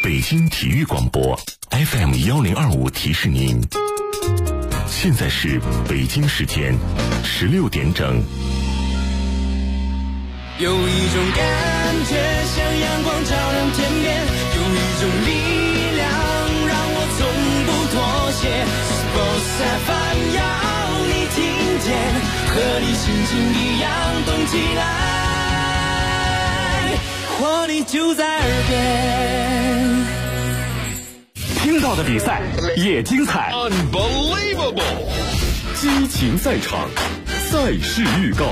北京体育广播 FM1025提示您，现在是北京时间16点整。 有一种感觉像阳光照亮天边，有一种力量让我从不妥协。Sports FM 要你听见，和你心情一样动起来，活力就在耳边。 听到的比赛也精彩 ，Unbelievable！ 激情赛场，赛事预告。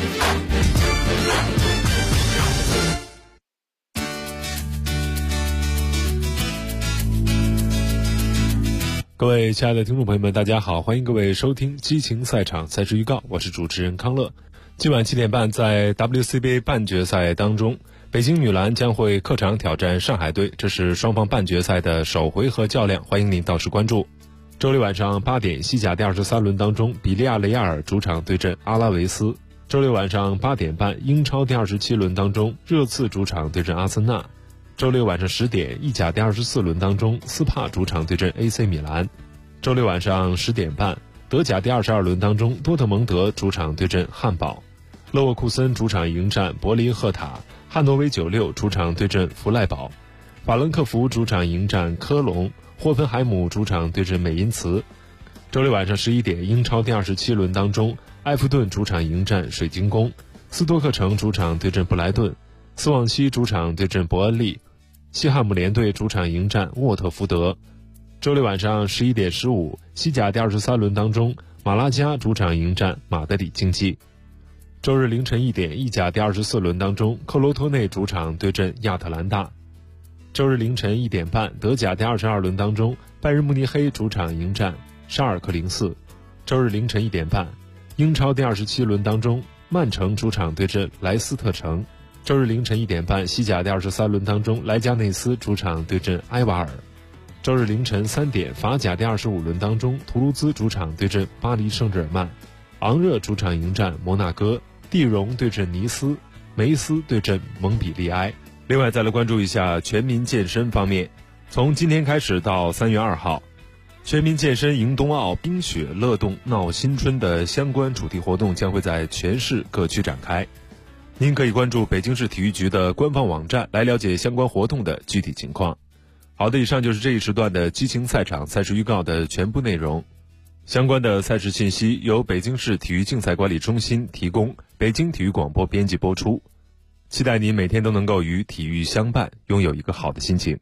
各位亲爱的听众朋友们，大家好，欢迎各位收听激情赛场赛事预告，我是主持人康乐。今晚7点半，在 WCBA 半决赛当中，北京女篮将会客场挑战上海队，这是双方半决赛的首回合较量，欢迎您到时关注。周六晚上8点，西甲第23轮当中，比利亚雷亚尔主场对阵阿拉维斯。周六晚上8点半，英超第27轮当中，热刺主场对阵阿森纳。周六晚上10点，意甲第24轮当中，斯帕主场对阵 AC 米兰。周六晚上10点半，德甲第22轮当中，多特蒙德主场对阵汉堡。勒沃库森主场迎战柏林赫塔，汉诺威96主场对阵弗赖堡，法兰克福主场迎战科隆，霍芬海姆主场对阵美因茨。周六晚上11点，英超第27轮当中，埃弗顿主场迎战水晶宫，斯托克城主场对阵布莱顿，斯旺西主场对阵伯恩利，西汉姆联队主场迎战沃特福德。周六晚上11点15，西甲第23轮当中，马拉加主场迎战马德里竞技。周日凌晨1点，意甲第24轮当中，克罗托内主场对阵亚特兰大。周日凌晨1点半，德甲第22轮当中，拜仁慕尼黑主场迎战沙尔克04。周日凌晨1点半，英超第27轮当中，曼城主场对阵莱斯特城。周日凌晨1点半，西甲第23轮当中，莱加内斯主场对阵埃瓦尔。周日凌晨3点，法甲第25轮当中，图卢兹主场对阵巴黎圣日耳曼，昂热主场迎战摩纳哥，蒂荣对阵尼斯，梅斯对阵蒙彼利埃。另外再来关注一下全民健身方面，从今天开始到3月2号，全民健身迎冬奥冰雪乐动闹新春的相关主题活动将会在全市各区展开。您可以关注北京市体育局的官方网站来了解相关活动的具体情况。好的，以上就是这一时段的激情赛场赛事预告的全部内容。相关的赛事信息由北京市体育竞赛管理中心提供，北京体育广播编辑播出。期待您每天都能够与体育相伴，拥有一个好的心情。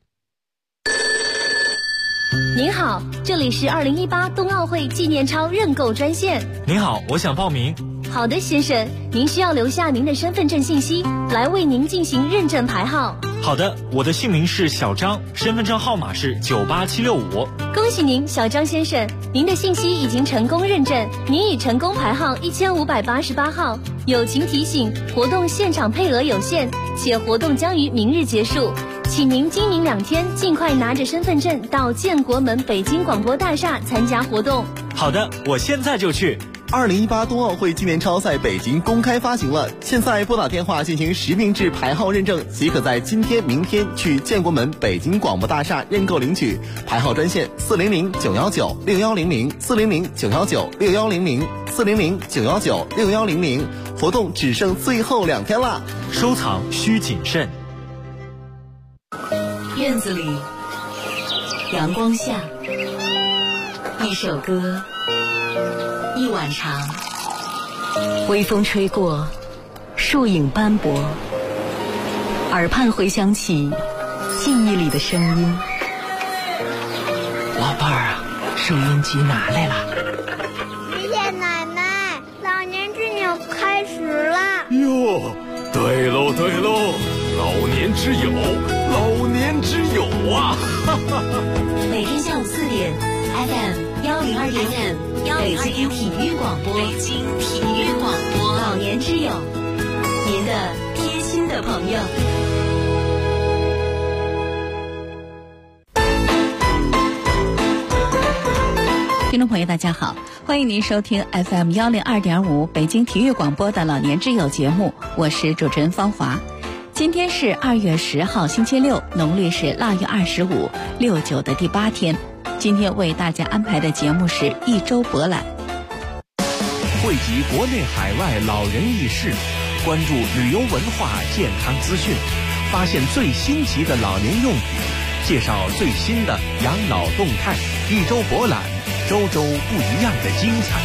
您好，这里是2018冬奥会纪念钞认购专线。 您好，我想报名。 好的，先生，您需要留下您的身份证信息，来为您进行认证排号。 好的，我的姓名是小张，身份证号码是98765。 恭喜您，小张先生，您的信息已经成功认证，您已成功排号1588号。友情提醒，活动现场配额有限，且活动将于明日结束，请您今明2天尽快拿着身份证到建国门北京广播大厦参加活动。 好的，我现在就去。 2018冬奥会纪念钞在北京公开发行了，现在拨打电话进行实名制排号认证，即可在今天、明天去建国门北京广播大厦认购领取。排号专线400-919-6100，400-919-6100，400-919-6100。活动只剩最后2天啦， 收藏需谨慎。 院子里，阳光下，一首歌，一碗茶，微风吹过，树影斑驳，耳畔回响起记忆里的声音。 老伴儿啊，收音机拿来了。 爷爷奶奶，老年之友开始了。 哟，对喽对喽，老年之友，老年之友啊！哈哈哈。 每天下午4点 FM1021，北京体育广播，北京体育广播，老年之友，您的贴心的朋友。 听众朋友大家好，欢迎您收听 FM102.5 北京体育广播的老年之友节目，我是主持人方华。 今天是2月10号星期六，农历是腊月25，6、9的第8天。今天为大家安排的节目是一周博览， 汇集国内海外老人轶事，关注旅游文化健康资讯，发现最新奇的老年用品，介绍最新的养老动态。一周博览，周周不一样的精彩。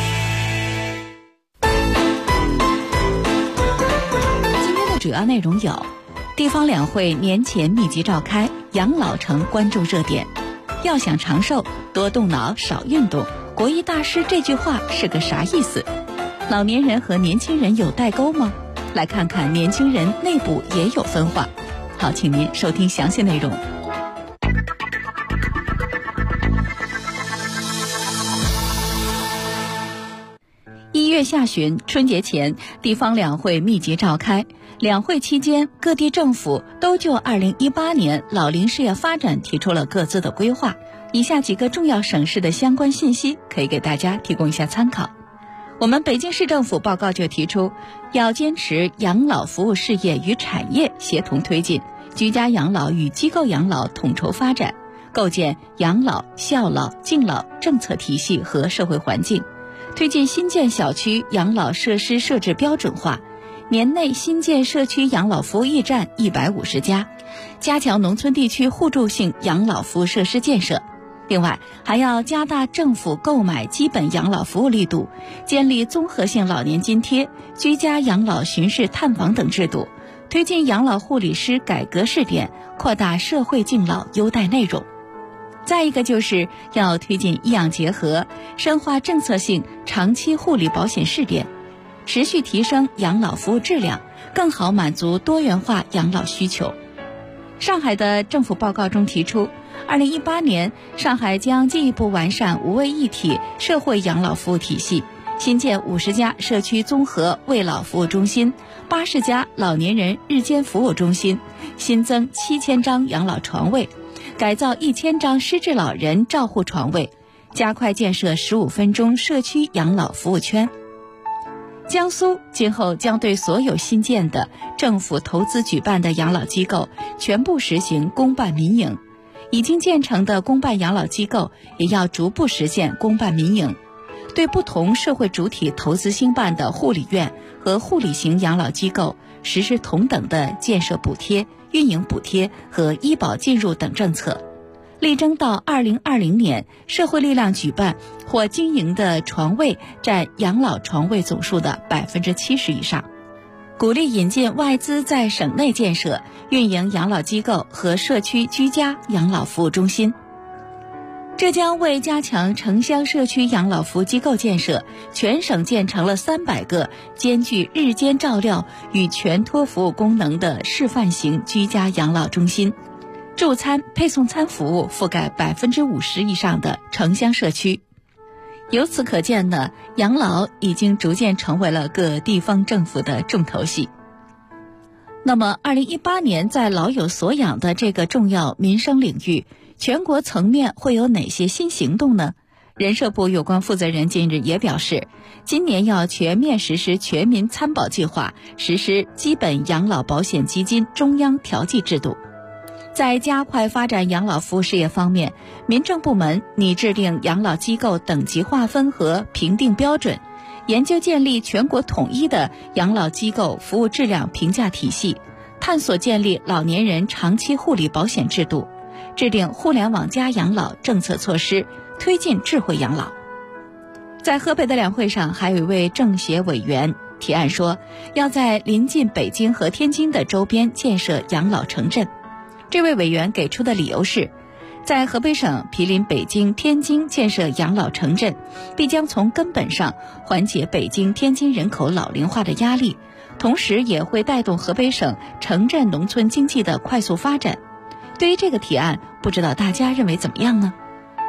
今天的主要内容有：地方两会年前密集召开，养老成关注热点；要想长寿，多动脑少运动。国医大师这句话是个啥意思？老年人和年轻人有代沟吗？来看看年轻人内部也有分化。好，请您收听详细内容。1月下旬，春节前，地方两会密集召开。两会期间，各地政府都就2018年老龄事业发展提出了各自的规划。以下几个重要省市的相关信息可以给大家提供一下参考。我们北京市政府报告就提出，要坚持养老服务事业与产业协同推进，居家养老与机构养老统筹发展，构建养老、孝老、敬老政策体系和社会环境，推进新建小区养老设施设置标准化，年内新建社区养老服务驿站150家，加强农村地区互助性养老服务设施建设。另外，还要加大政府购买基本养老服务力度，建立综合性老年津贴、居家养老巡视探访等制度，推进养老护理师改革试点，扩大社会敬老优待内容。再一个就是要推进医养结合，深化政策性长期护理保险试点，持续提升养老服务质量，更好满足多元化养老需求。上海的政府报告中提出，2018年上海将进一步完善无为一体社会养老服务体系，新建50家社区综合慰老服务中心，80家老年人日间服务中心，新增7000张养老床位，改造1000张失智老人照护床位，加快建设15分钟社区养老服务圈。江苏今后将对所有新建的政府投资举办的养老机构全部实行公办民营，已经建成的公办养老机构也要逐步实现公办民营，对不同社会主体投资兴办的护理院和护理型养老机构实施同等的建设补贴、运营补贴和医保进入等政策，力争到2020年社会力量举办或经营的床位占养老床位总数的70%以上，鼓励引进外资在省内建设、运营养老机构和社区居家养老服务中心。浙江为加强城乡社区养老服务机构建设，全省建成了300个兼具日间照料与全托服务功能的示范型居家养老中心，助餐配送餐服务覆盖50%以上的城乡社区。由此可见呢，养老已经逐渐成为了各地方政府的重头戏。那么2018年在老有所养的这个重要民生领域，全国层面会有哪些新行动呢？人社部有关负责人近日也表示，今年要全面实施全民参保计划，实施基本养老保险基金中央调剂制度。在加快发展养老服务事业方面，民政部门拟制定养老机构等级划分和评定标准，研究建立全国统一的养老机构服务质量评价体系，探索建立老年人长期护理保险制度，制定互联网加养老政策措施，推进智慧养老。在河北的两会上，还有一位政协委员提案说，要在临近北京和天津的周边建设养老城镇。这位委员给出的理由是，在河北省毗邻北京、天津建设养老城镇，必将从根本上缓解北京、天津人口老龄化的压力，同时也会带动河北省城镇农村经济的快速发展。对于这个提案，不知道大家认为怎么样呢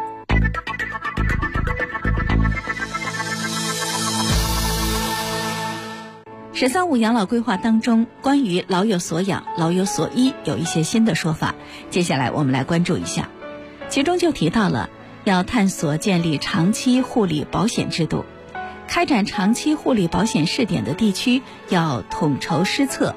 ？“13+5”养老规划当中，关于老有所养、老有所依有一些新的说法，接下来我们来关注一下。其中就提到了要探索建立长期护理保险制度，开展长期护理保险试点的地区要统筹施策，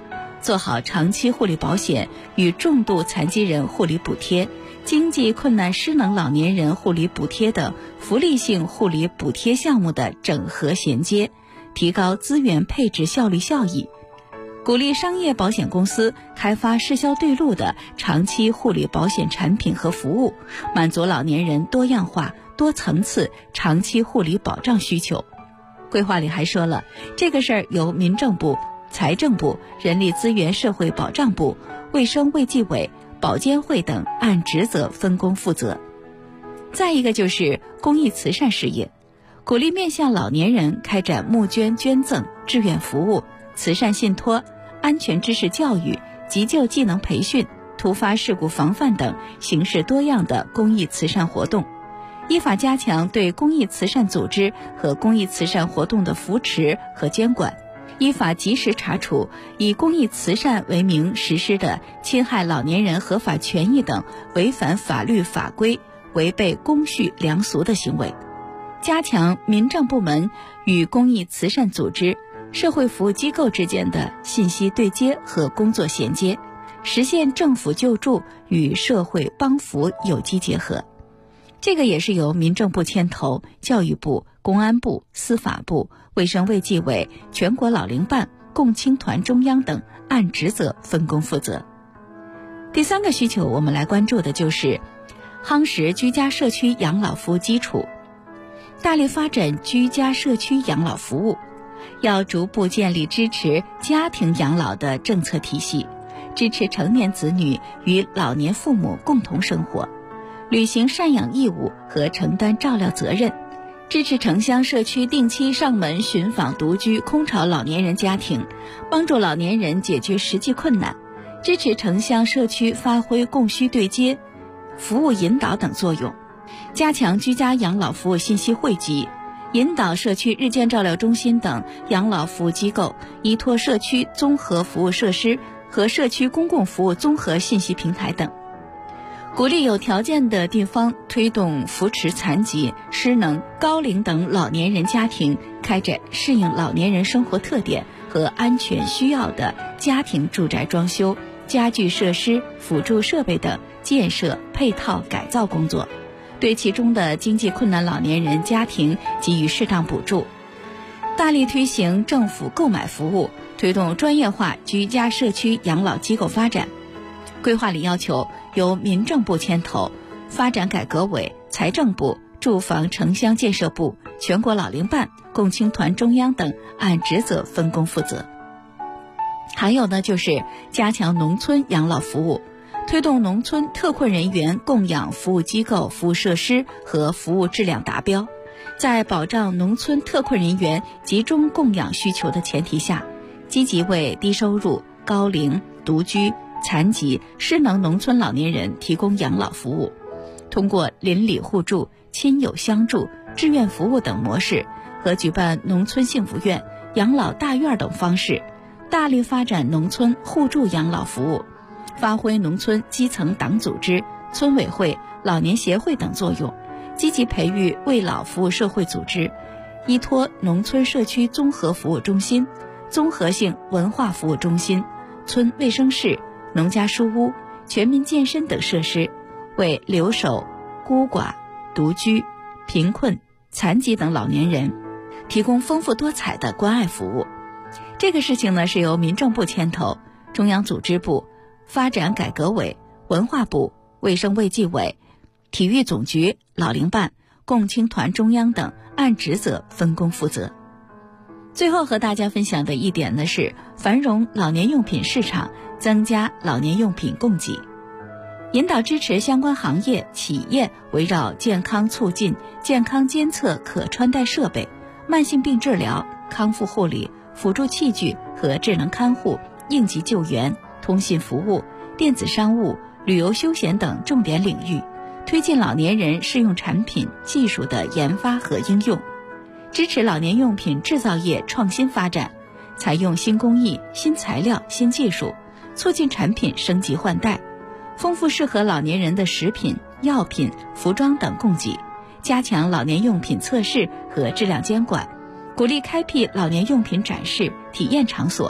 做好长期护理保险与重度残疾人护理补贴、经济困难失能老年人护理补贴等福利性护理补贴项目的整合衔接，提高资源配置效率效益，鼓励商业保险公司开发适销对路的长期护理保险产品和服务，满足老年人多样化、多层次长期护理保障需求。规划里还说了，这个事儿由民政部、财政部、人力资源社会保障部、卫生卫计委、保监会等按职责分工负责。再一个就是公益慈善事业，鼓励面向老年人开展募捐捐赠、志愿服务、慈善信托、安全知识教育、急救技能培训、突发事故防范等形式多样的公益慈善活动，依法加强对公益慈善组织和公益慈善活动的扶持和监管，依法及时查处以公益慈善为名实施的侵害老年人合法权益等违反法律法规、违背公序良俗的行为，加强民政部门与公益慈善组织、社会服务机构之间的信息对接和工作衔接，实现政府救助与社会帮扶有机结合。这个也是由民政部牵头，教育部、公安部、司法部、卫生卫计委、全国老龄办、共青团中央等按职责分工负责。第三个需求我们来关注的就是夯实居家社区养老服务基础，大力发展居家社区养老服务，要逐步建立支持家庭养老的政策体系，支持成年子女与老年父母共同生活，履行赡养义务和承担照料责任，支持城乡社区定期上门寻访独居空巢老年人家庭，帮助老年人解决实际困难，支持城乡社区发挥供需对接、服务引导等作用，加强居家养老服务信息汇集，引导社区日间照料中心等养老服务机构依托社区综合服务设施和社区公共服务综合信息平台等，鼓励有条件的地方推动扶持残疾、失能、高龄等老年人家庭开展适应老年人生活特点和安全需要的家庭住宅装修、家具设施、辅助设备等建设配套改造工作，对其中的经济困难老年人家庭给予适当补助，大力推行政府购买服务，推动专业化居家社区养老机构发展。规划里要求由民政部牵头，发展改革委、财政部、住房城乡建设部、全国老龄办、共青团中央等按职责分工负责。还有呢，就是加强农村养老服务，推动农村特困人员供养服务机构服务设施和服务质量达标，在保障农村特困人员集中供养需求的前提下，积极为低收入、高龄、独居、残疾、失能农村老年人提供养老服务，通过邻里互助、亲友相助、志愿服务等模式和举办农村幸福院、养老大院等方式，大力发展农村互助养老服务，发挥农村基层党组织、村委会、老年协会等作用，积极培育为老服务社会组织，依托农村社区综合服务中心、综合性文化服务中心、村卫生室、农家书屋、全民健身等设施，为留守、孤寡、独居、贫困、残疾等老年人提供丰富多彩的关爱服务。这个事情呢，是由民政部牵头，中央组织部、发展改革委、文化部、卫生卫计委、体育总局、老龄办、共青团中央等按职责分工负责。最后和大家分享的一点呢，是繁荣老年用品市场，增加老年用品供给，引导支持相关行业企业围绕健康促进、健康监测可穿戴设备、慢性病治疗、康复护理、辅助器具和智能看护、应急救援、通信服务、电子商务、旅游休闲等重点领域，推进老年人适用产品技术的研发和应用，支持老年用品制造业创新发展，采用新工艺、新材料、新技术，促进产品升级换代，丰富适合老年人的食品、药品、服装等供给，加强老年用品测试和质量监管，鼓励开辟老年用品展示、体验场所，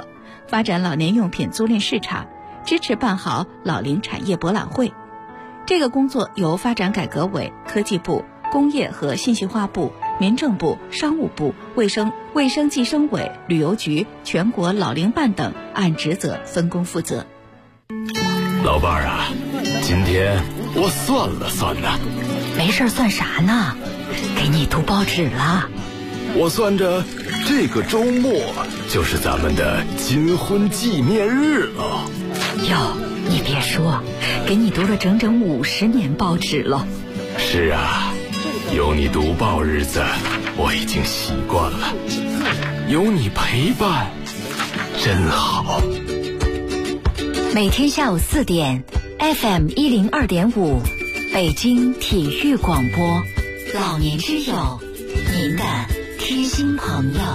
发展老年用品租赁市场，支持办好老龄产业博览会。这个工作由发展改革委、科技部、工业和信息化部、民政部、商务部、卫生计生委、旅游局、全国老龄办等按职责分工负责。 老伴儿啊，今天我算了算呢。 没事算啥呢？给你读报纸了。 我算着这个周末就是咱们的金婚纪念日了。 哟，你别说，给你读了整整50年报纸了。 是啊，有你读报日子我已经习惯了，有你陪伴真好。 每天下午4点 FM 102.5北京体育广播，老年之友，您的贴心朋友。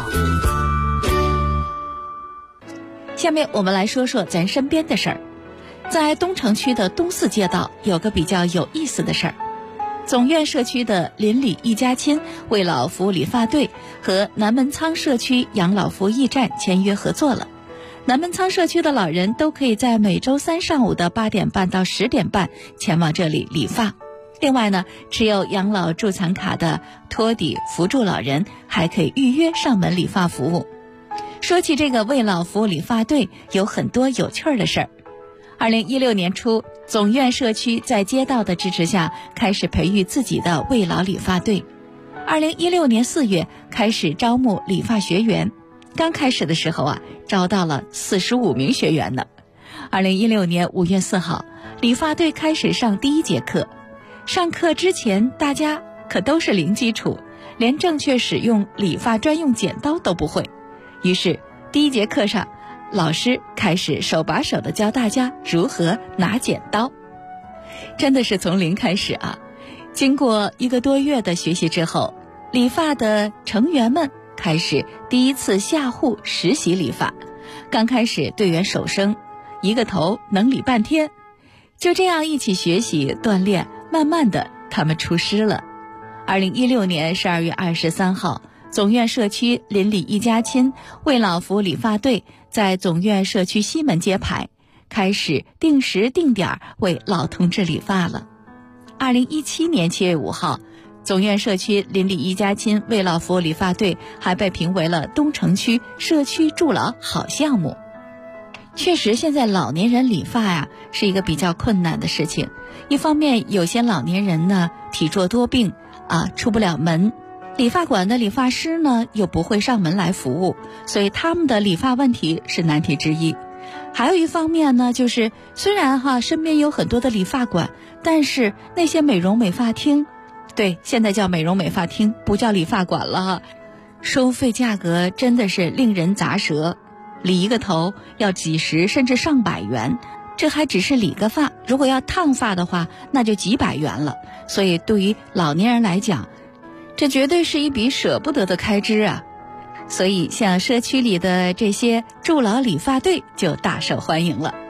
下面我们来说说咱身边的事儿。在东城区的东四街道有个比较有意思的事儿。总院社区的邻里一家亲为老服务理发队和南门仓社区养老服务驿站签约合作了。南门仓社区的老人都可以在每周3上午的8点半到10点半前往这里理发。另外呢，持有养老助残卡的托底扶助老人还可以预约上门理发服务。说起这个为老服务理发队，有很多有趣的事儿。2016年初，总院社区在街道的支持下开始培育自己的为老理发队。2016年4月开始招募理发学员，刚开始的时候招到了45名学员呢。2016年5月4号，理发队开始上第1节课。上课之前，大家可都是零基础，连正确使用理发专用剪刀都不会。于是第1节课上，老师开始手把手地教大家如何拿剪刀。真的是从零开始啊！经过1个多月的学习之后，理发的成员们开始第一次下户实习理发。刚开始队员手生，一个头能理半天。就这样一起学习锻炼，慢慢的他们出师了。2016年12月23号，总院社区邻里一家亲为老服务理发队在总院社区西门街排，开始定时定点为老同志理发了。2017年7月5号，总院社区邻里一家亲为老服务理发队还被评为了东城区社区助老好项目。确实，现在老年人理发是一个比较困难的事情。一方面，有些老年人呢体弱多病出不了门，理发馆的理发师呢又不会上门来服务，所以他们的理发问题是难题之一。还有一方面呢，就是虽然身边有很多的理发馆，但是那些美容美发厅，对，现在叫美容美发厅，不叫理发馆了收费价格真的是令人咂舌。理一个头要几十甚至上百元，这还只是理个发，如果要烫发的话，那就几百元了。所以对于老年人来讲，这绝对是一笔舍不得的开支啊。所以像社区里的这些助老理发队就大受欢迎了。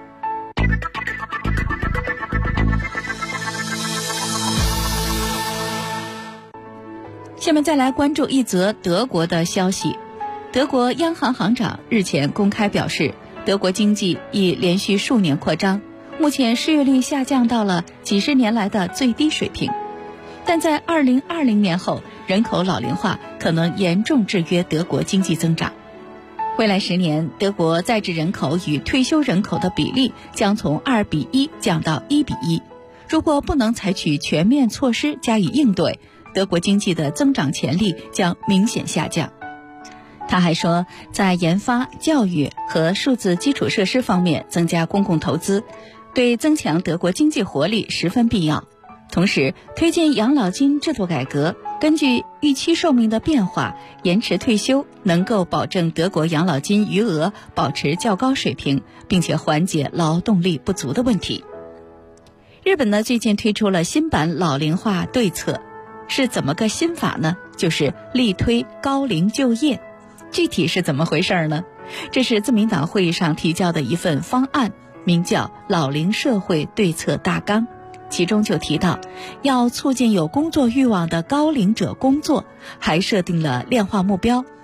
下面再来关注一则德国的消息。德国央行行长日前公开表示，德国经济已连续数年扩张，目前失业率下降到了几十年来的最低水平。但在2020年后，人口老龄化可能严重制约德国经济增长。未来10年，德国在职人口与退休人口的比例将从2比1降到1比1。如果不能采取全面措施加以应对，德国经济的增长潜力将明显下降。他还说，在研发、教育和数字基础设施方面增加公共投资，对增强德国经济活力十分必要。同时，推进养老金制度改革，根据预期寿命的变化，延迟退休，能够保证德国养老金余额保持较高水平，并且缓解劳动力不足的问题。日本呢，最近推出了新版老龄化对策，是怎么个新法呢？就是力推高龄就业。具体是怎么回事呢？这是自民党会议上提交的一份方案，名叫老龄社会对策大纲。其中就提到，要促进有工作欲望的高龄者工作，还设定了量化目标，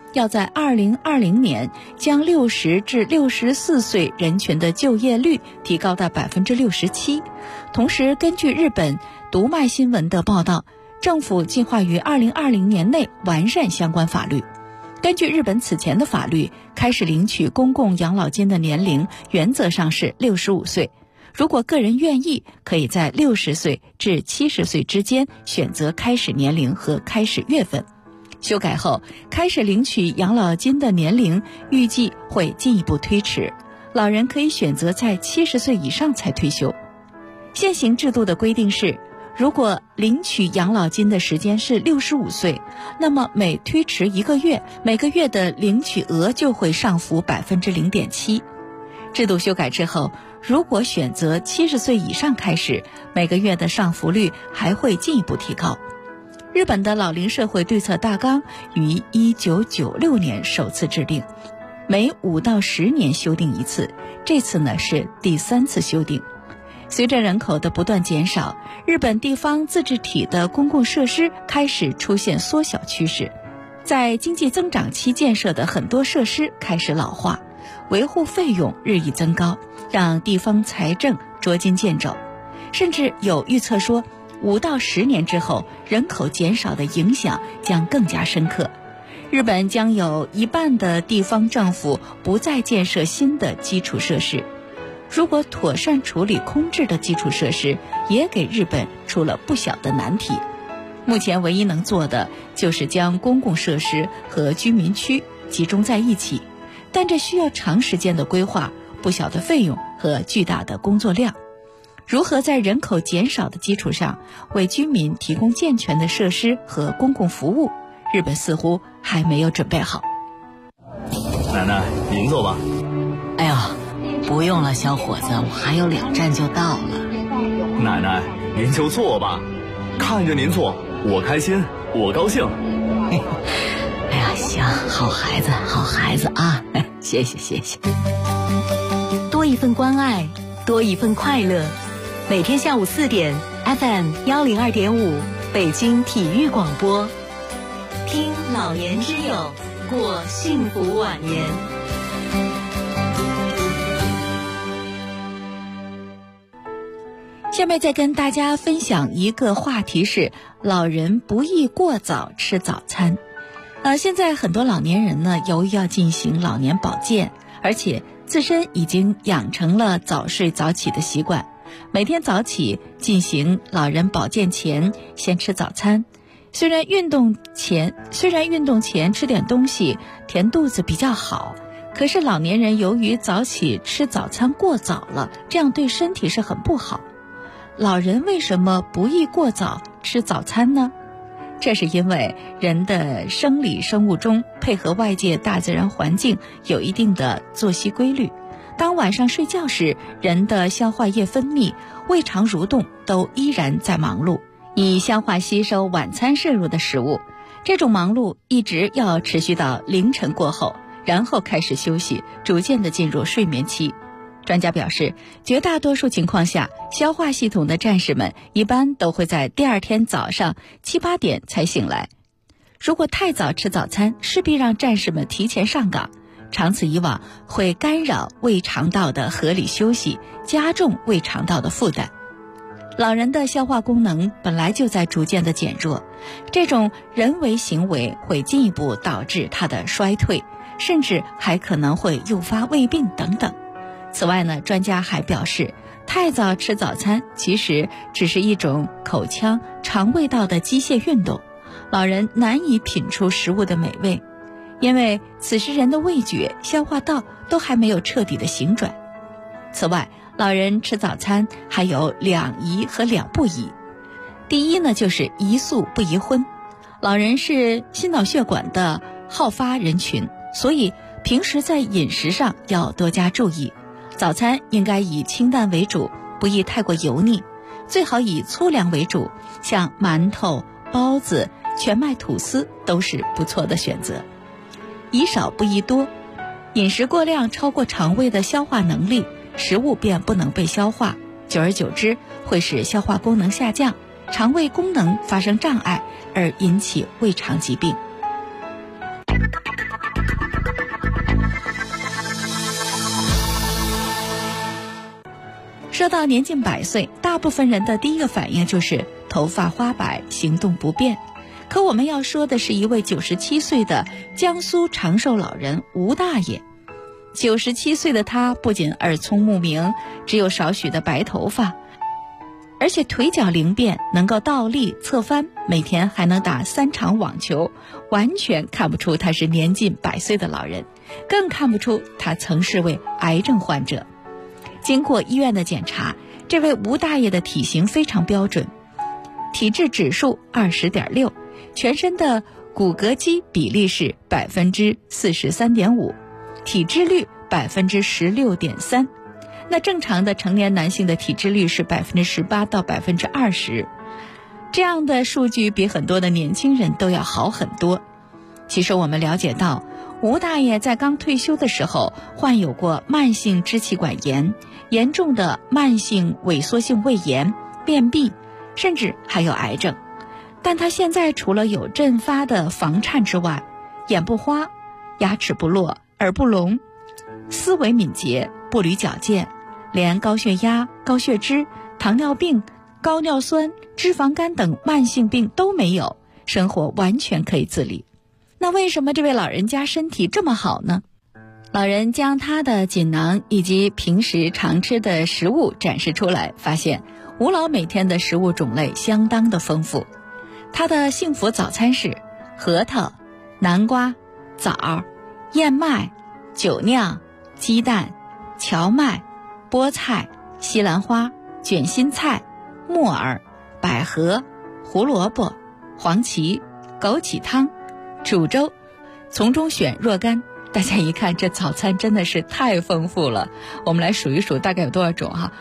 要在2020年将60至64岁人群的就业率提高到67%。同时，根据日本读卖新闻的报道，政府计划于2020年内完善相关法律。根据日本此前的法律，开始领取公共养老金的年龄原则上是65岁。如果个人愿意，可以在60岁至70岁之间选择开始年龄和开始月份。修改后，开始领取养老金的年龄预计会进一步推迟，老人可以选择在70岁以上才退休。现行制度的规定是，如果领取养老金的时间是65岁，那么每推迟1个月，每个月的领取额就会上浮 0.7%。制度修改之后，如果选择70岁以上开始，每个月的上浮率还会进一步提高。日本的老龄社会对策大纲于1996年首次制定，每5到10年修订一次，这次呢是第3次修订。随着人口的不断减少，日本地方自治体的公共设施开始出现缩小趋势，在经济增长期建设的很多设施开始老化，维护费用日益增高，让地方财政捉襟见肘。甚至有预测说，5到10年之后，人口减少的影响将更加深刻。日本将有1半的地方政府不再建设新的基础设施。如果妥善处理空置的基础设施，也给日本出了不小的难题。目前唯一能做的就是将公共设施和居民区集中在一起，但这需要长时间的规划、不小的费用和巨大的工作量。如何在人口减少的基础上为居民提供健全的设施和公共服务，日本似乎还没有准备好。 奶奶，您坐吧。 哎呦，不用了，小伙子，我还有2站就到了。 奶奶，您就坐吧，看着您坐，我开心，我高兴。 哎呀，行，好孩子，好孩子啊，谢谢谢谢。多一份关爱，多一份快乐。每天下午4点 FM 102.5北京体育广播，听老年之友，过幸福晚年。 下面再跟大家分享一个话题是，老人不宜过早吃早餐。现在很多老年人呢，由于要进行老年保健，而且自身已经养成了早睡早起的习惯，每天早起进行老人保健前先吃早餐。虽然运动前吃点东西填肚子比较好，可是老年人由于早起吃早餐过早了，这样对身体是很不好。老人为什么不宜过早吃早餐呢？这是因为人的生理生物钟配合外界大自然环境有一定的作息规律。当晚上睡觉时，人的消化液分泌、胃肠蠕动都依然在忙碌，以消化吸收晚餐摄入的食物。这种忙碌一直要持续到凌晨过后，然后开始休息，逐渐的进入睡眠期。专家表示，绝大多数情况下，消化系统的战士们一般都会在第二天早上7、8点才醒来。如果太早吃早餐，势必让战士们提前上岗，长此以往会干扰胃肠道的合理休息，加重胃肠道的负担。老人的消化功能本来就在逐渐的减弱，这种人为行为会进一步导致它的衰退，甚至还可能会诱发胃病等等。此外呢，专家还表示，太早吃早餐其实只是一种口腔、肠胃道的机械运动，老人难以品出食物的美味，因为此时人的味觉、消化道都还没有彻底的醒转。此外，老人吃早餐还有2宜和2不宜。第一呢，就是宜素不宜荤。老人是心脑血管的好发人群，所以平时在饮食上要多加注意。早餐应该以清淡为主，不宜太过油腻，最好以粗粮为主，像馒头、包子、全麦吐司都是不错的选择。宜少不宜多，饮食过量超过肠胃的消化能力，食物便不能被消化，久而久之会使消化功能下降，肠胃功能发生障碍，而引起胃肠疾病。 说到年近100岁，大部分人的第一个反应就是头发花白，行动不便。可我们要说的是一位97岁的江苏长寿老人吴大爷。97岁的他不仅耳聪目明，只有少许的白头发，而且腿脚灵便，能够倒立侧翻，每天还能打3场网球，完全看不出他是年近100岁的老人，更看不出他曾是位癌症患者。经过医院的检查，这位吴大爷的体型非常标准，体质指数 20.6， 全身的骨骼肌比例是 43.5%， 体脂率 16.3%。那正常的成年男性的体脂率是 18% 到 20%， 这样的数据比很多的年轻人都要好很多。其实我们了解到，吴大爷在刚退休的时候患有过慢性支气管炎、严重的慢性萎缩性胃炎、便秘，甚至还有癌症。但他现在除了有阵发的房颤之外，眼不花，牙齿不落，耳不聋，思维敏捷，步履矫健，连高血压、高血脂、糖尿病、高尿酸、脂肪肝等慢性病都没有，生活完全可以自理。那为什么这位老人家身体这么好呢？老人将他的锦囊以及平时常吃的食物展示出来，发现吴老每天的食物种类相当的丰富。他的幸福早餐是核桃、南瓜、枣、燕麦、酒酿、鸡蛋、荞麦、菠菜、西兰花、卷心菜、木耳、百合、胡萝卜、黄芪、枸杞汤、煮粥，从中选若干。大家一看，这早餐真的是太丰富了。我们来数一数大概有多少种哈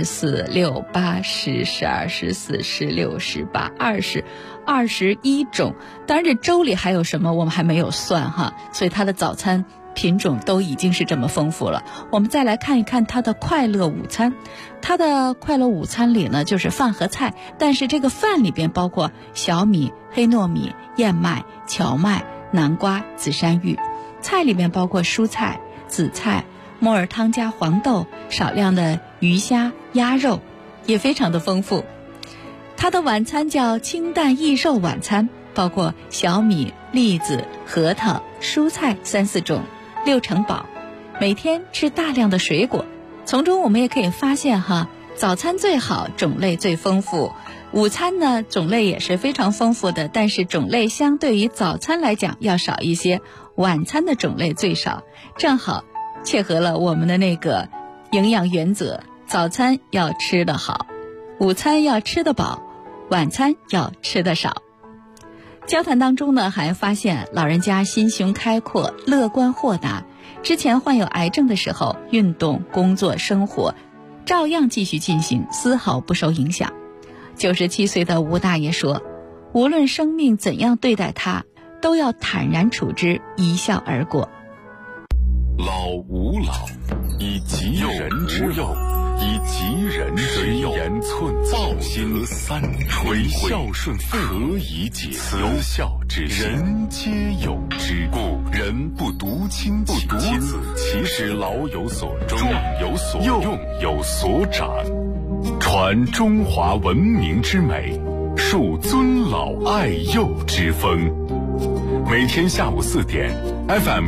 ，2、4、6、8、10、12、14、16、18、20、21种。当然这粥里还有什么我们还没有算哈，所以它的早餐品种都已经是这么丰富了。我们再来看一看它的快乐午餐。它的快乐午餐里呢，就是饭和菜，但是这个饭里边包括小米、黑糯米、燕麦、荞麦、南瓜、紫山芋。菜里面包括蔬菜、紫菜、木耳汤加黄豆，少量的鱼虾、鸭肉，也非常的丰富。它的晚餐叫清淡益寿晚餐，包括小米、栗子、核桃、蔬菜3、4种，6成饱。每天吃大量的水果。从中我们也可以发现哈，早餐最好，种类最丰富。午餐呢，种类也是非常丰富的，但是种类相对于早餐来讲要少一些。晚餐的种类最少，正好切合了我们的那个营养原则，早餐要吃得好，午餐要吃得饱，晚餐要吃得少。交谈当中呢，还发现老人家心胸开阔，乐观豁达。之前患有癌症的时候，运动、工作、生活照样继续进行，丝毫不受影响。97岁的吴大爷说，无论生命怎样对待他，都要坦然处之，一笑而过。 老吾老以及人之幼，以及人之幼，言寸报心三垂孝顺父何以解慈孝之心，人皆有之。故人不独亲其子，其使老有所终，壮有所用，有所长，传中华文明之美，树尊老爱幼之风。每天下午4点 FM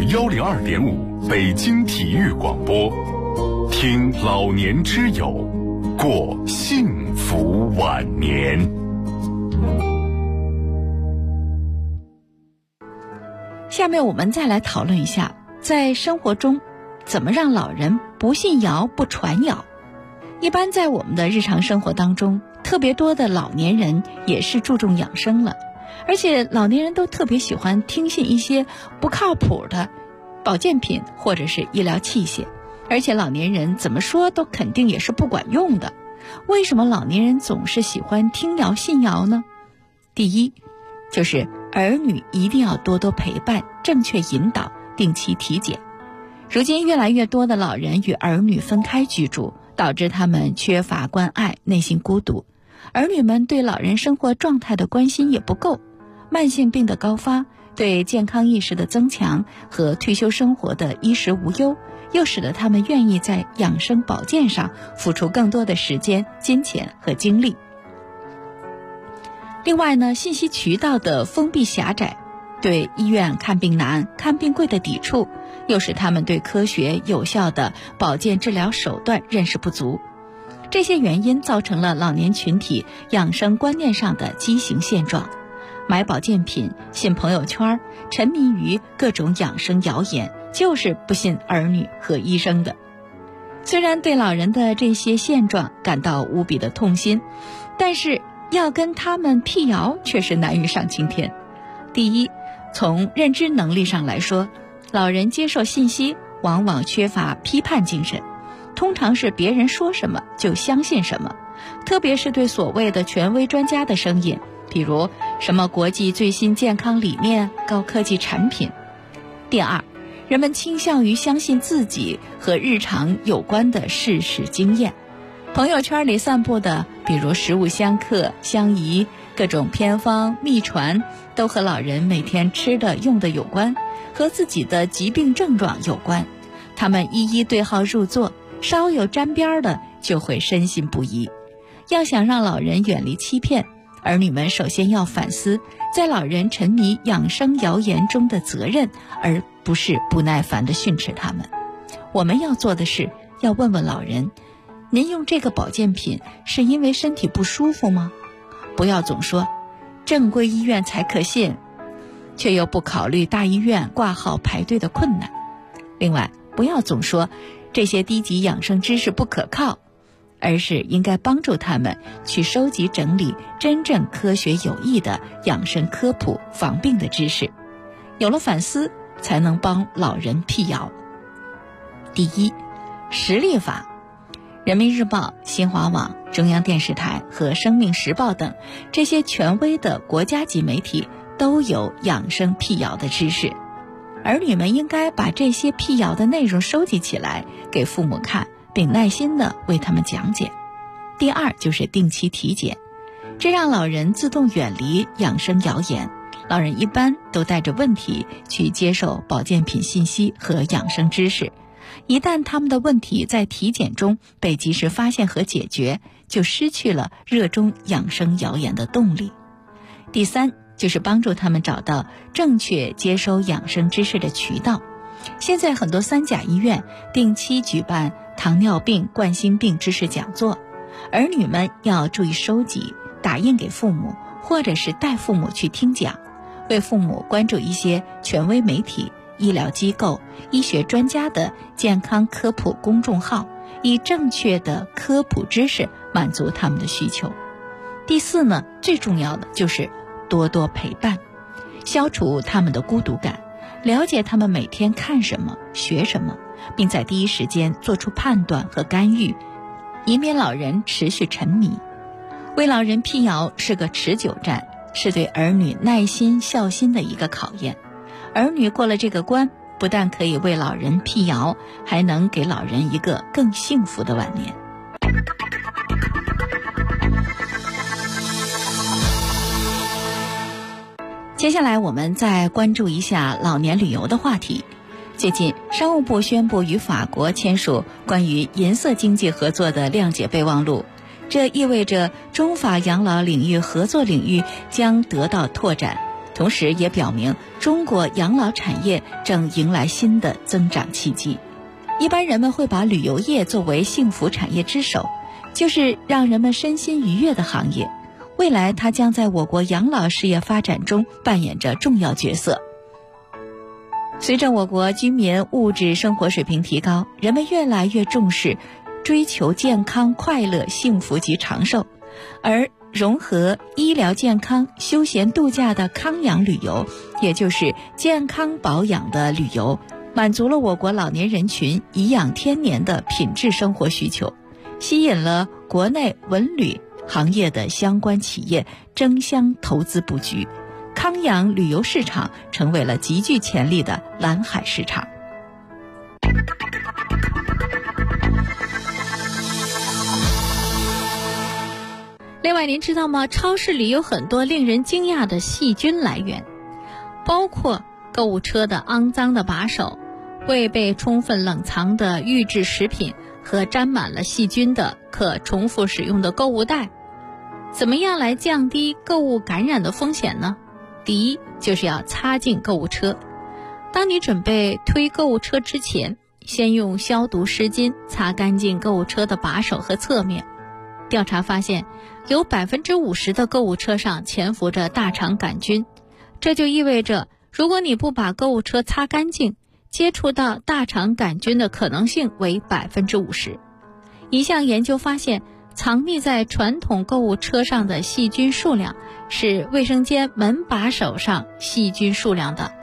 102.5北京体育广播，听老年之友，过幸福晚年。 下面我们再来讨论一下，在生活中怎么让老人不信谣不传谣。一般在我们的日常生活当中，特别多的老年人也是注重养生了，而且老年人都特别喜欢听信一些不靠谱的保健品或者是医疗器械，而且老年人怎么说都肯定也是不管用的。为什么老年人总是喜欢听谣信谣呢？第一，就是儿女一定要多多陪伴，正确引导，定期体检。如今越来越多的老人与儿女分开居住，导致他们缺乏关爱，内心孤独。儿女们对老人生活状态的关心也不够，慢性病的高发，对健康意识的增强和退休生活的衣食无忧， 又使得他们愿意在养生保健上付出更多的时间、金钱和精力。另外呢，信息渠道的封闭狭窄，对医院看病难、看病贵的抵触，又使他们对科学有效的保健治疗手段认识不足。这些原因造成了老年群体养生观念上的畸形现状，买保健品、信朋友圈、沉迷于各种养生谣言，就是不信儿女和医生的。虽然对老人的这些现状感到无比的痛心，但是要跟他们辟谣却是难于上青天。第一，从认知能力上来说，老人接受信息往往缺乏批判精神，通常是别人说什么就相信什么，特别是对所谓的权威专家的声音，比如什么国际最新健康理念、高科技产品。第二，人们倾向于相信自己和日常有关的事实经验。朋友圈里散布的，比如食物相克、相宜、各种偏方、秘传，都和老人每天吃的用的有关，和自己的疾病症状有关。他们一一对号入座，稍有沾边的就会深信不疑。要想让老人远离欺骗，儿女们首先要反思在老人沉迷养生谣言中的责任，而不是不耐烦地训斥他们。我们要做的是要问问老人，您用这个保健品是因为身体不舒服吗？不要总说正规医院才可信，却又不考虑大医院挂号排队的困难。另外，不要总说这些低级养生知识不可靠，而是应该帮助他们去收集整理真正科学有益的养生科普防病的知识。有了反思，才能帮老人辟谣。第一，实力法。人民日报、新华网、中央电视台和生命时报等这些权威的国家级媒体都有养生辟谣的知识，儿女们应该把这些辟谣的内容收集起来给父母看，并耐心地为他们讲解。第二，就是定期体检，这让老人自动远离养生谣言。老人一般都带着问题去接受保健品信息和养生知识，一旦他们的问题在体检中被及时发现和解决，就失去了热衷养生谣言的动力。第三，就是帮助他们找到正确接收养生知识的渠道。现在很多三甲医院定期举办糖尿病、冠心病知识讲座，儿女们要注意收集，打印给父母，或者是带父母去听讲，为父母关注一些权威媒体、医疗机构、医学专家的健康科普公众号，以正确的科普知识满足他们的需求。第四呢，最重要的就是多多陪伴，消除他们的孤独感，了解他们每天看什么、学什么，并在第一时间做出判断和干预，以免老人持续沉迷。为老人辟谣是个持久战，是对儿女耐心孝心的一个考验。儿女过了这个关，不但可以为老人辟谣，还能给老人一个更幸福的晚年。接下来我们再关注一下老年旅游的话题。最近，商务部宣布与法国签署关于银色经济合作的谅解备忘录，这意味着中法养老领域合作领域将得到拓展，同时也表明中国养老产业正迎来新的增长契机。一般人们会把旅游业作为幸福产业之首，就是让人们身心愉悦的行业。未来它将在我国养老事业发展中扮演着重要角色。随着我国居民物质生活水平提高，人们越来越重视追求健康、快乐、幸福及长寿，而融合医疗健康、休闲度假的康养旅游，也就是健康保养的旅游，满足了我国老年人群颐养天年的品质生活需求，吸引了国内文旅行业的相关企业争相投资布局，康养旅游市场成为了极具潜力的蓝海市场。 另外，您知道吗？超市里有很多令人惊讶的细菌来源，包括购物车的肮脏的把手、 未被充分冷藏的预制食品和沾满了细菌的可重复使用的购物袋。怎么样来降低购物感染的风险呢？第一，就是要擦净购物车。当你准备推购物车之前，先用消毒湿巾擦干净购物车的把手和侧面。调查发现，有 50% 的购物车上潜伏着大肠杆菌，这就意味着如果你不把购物车擦干净，接触到大肠杆菌的可能性为 50%。 一项研究发现，藏匿在传统购物车上的细菌数量是卫生间门把手上细菌数量的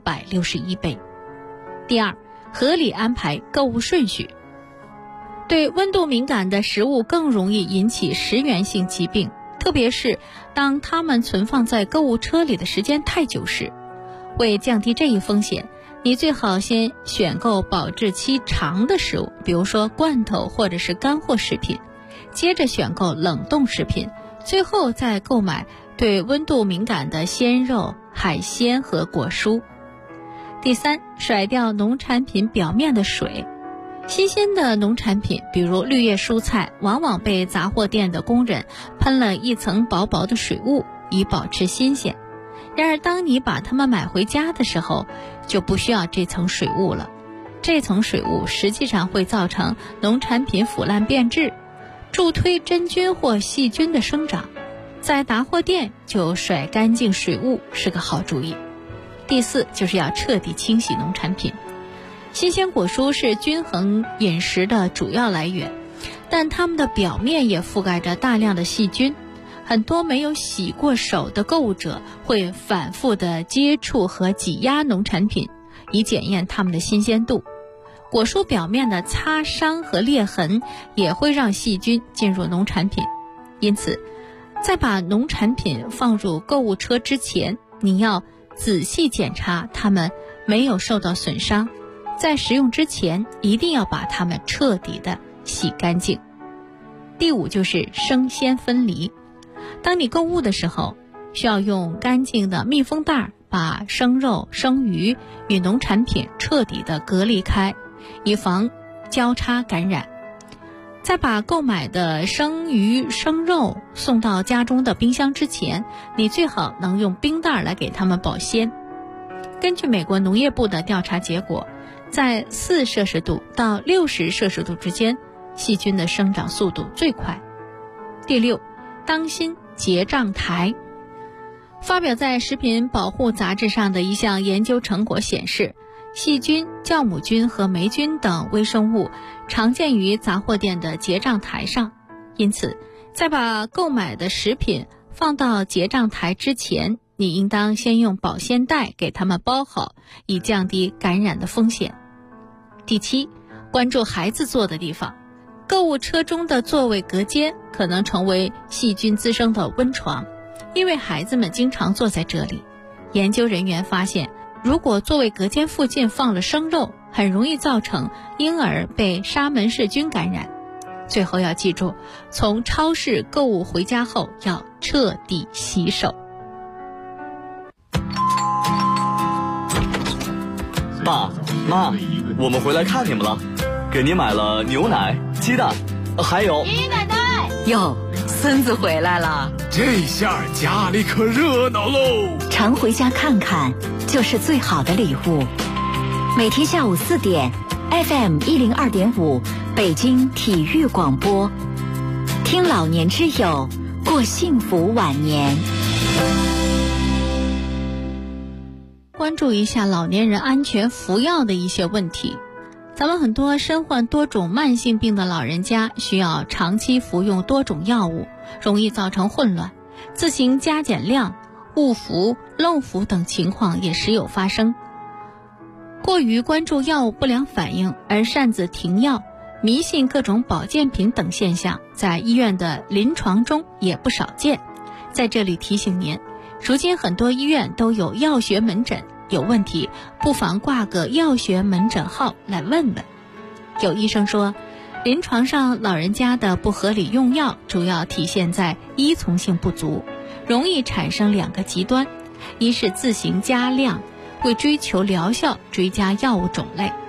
361倍。第二，合理安排购物顺序。对温度敏感的食物更容易引起食源性疾病，特别是当它们存放在购物车里的时间太久时。为降低这一风险，你最好先选购保质期长的食物，比如说罐头或者是干货食品，接着选购冷冻食品，最后再购买对温度敏感的鲜肉、海鲜和果蔬。第三，甩掉农产品表面的水。新鲜的农产品，比如绿叶蔬菜，往往被杂货店的工人喷了一层薄薄的水雾，以保持新鲜。然而当你把它们买回家的时候，就不需要这层水雾了。这层水雾实际上会造成农产品腐烂变质，助推真菌或细菌的生长。在杂货店就甩干净水雾是个好主意。第四，就是要彻底清洗农产品。新鲜果蔬是均衡饮食的主要来源，但它们的表面也覆盖着大量的细菌。很多没有洗过手的购物者会反复的接触和挤压农产品，以检验它们的新鲜度。果蔬表面的擦伤和裂痕也会让细菌进入农产品。因此，在把农产品放入购物车之前，你要仔细检查它们没有受到损伤。在食用之前，一定要把它们彻底的洗干净。第五，就是生鲜分离。当你购物的时候，需要用干净的密封袋把生肉、生鱼与农产品彻底的隔离开，以防交叉感染。在把购买的生鱼、生肉送到家中的冰箱之前，你最好能用冰袋来给它们保鲜。根据美国农业部的调查结果，在4摄氏度到60摄氏度之间，细菌的生长速度最快。第六，当心结账台。发表在《食品保护杂志》上的一项研究成果显示，细菌、酵母菌和霉菌等微生物常见于杂货店的结账台上。因此，在把购买的食品放到结账台之前，你应当先用保鲜袋给它们包好，以降低感染的风险。第七，关注孩子坐的地方。购物车中的座位隔间可能成为细菌滋生的温床，因为孩子们经常坐在这里。研究人员发现，如果座位隔间附近放了生肉，很容易造成婴儿被沙门氏菌感染。最后要记住，从超市购物回家后要彻底洗手。 爸妈，我们回来看你们了，给你买了牛奶、鸡蛋，还有爷爷奶奶。哟，孙子回来了， 这下家里可热闹喽！ 常回家看看，就是最好的礼物。每天下午4点 ，FM 102.5，北京体育广播，听老年之友，过幸福晚年。 关注一下老年人安全服药的一些问题。咱们很多身患多种慢性病的老人家需要长期服用多种药物，容易造成混乱，自行加减量、误服、漏服等情况也时有发生。过于关注药物不良反应而擅自停药、迷信各种保健品等现象，在医院的临床中也不少见。在这里提醒您，如今很多医院都有药学门诊，有问题不妨挂个药学门诊号来问问。有医生说，临床上老人家的不合理用药主要体现在依从性不足，容易产生2个极端：一是自行加量，为追求疗效追加药物种类；